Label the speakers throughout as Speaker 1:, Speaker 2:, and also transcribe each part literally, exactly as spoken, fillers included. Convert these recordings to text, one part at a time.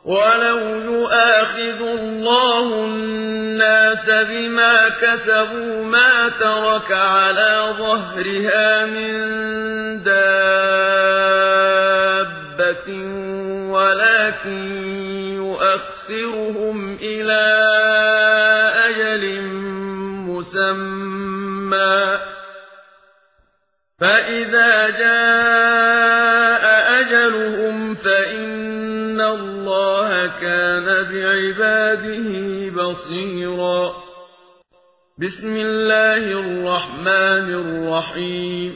Speaker 1: ولو يؤاخذ الله الناس بما كسبوا ما ترك على ظهرها من دابة ولكن يؤخرهم إلى أجل مسمى فإذا جاء أجلهم فإن الله كان بعباده بصيرا. بسم الله الرحمن الرحيم.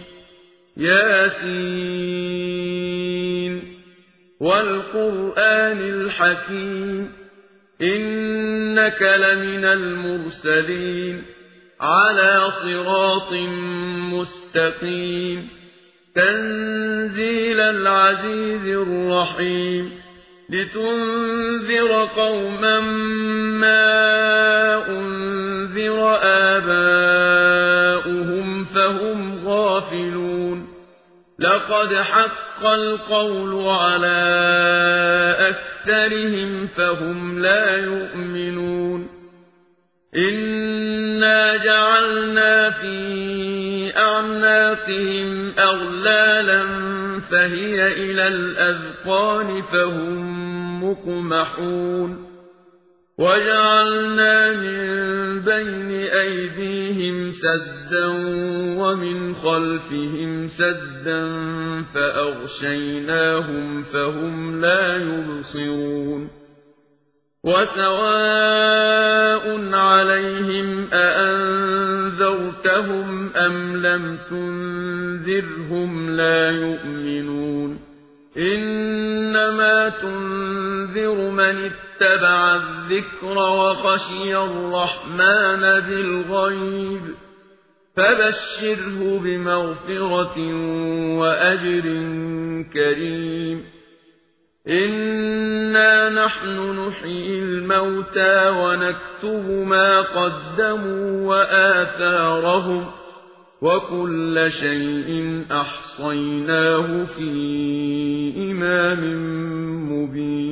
Speaker 1: ياسين والقرآن الحكيم إنك لمن المرسلين على صراط مستقيم تنزيل العزيز الرحيم لتنذر قوما ما أنذر آباؤهم فهم غافلون لقد حق القول على أكثرهم فهم لا يؤمنون إنا جعلنا في أعناقهم أغلالا فهي إلى الأذقان فهم مقمحون وجعلنا من بين أيديهم سدا ومن خلفهم سدا فأغشيناهم فهم لا يبصرون وسواء عليهم أأنذرتهم أم لم تنذرهم لا يؤمنون إنما تنذر من اتبع الذكر وخشي الرحمن بالغيب فبشره بمغفرة وأجر كريم إنا نحن نحيي الموتى ونكتب ما قدموا وآثارهم وكل شيء أحصيناه في إمام مبين.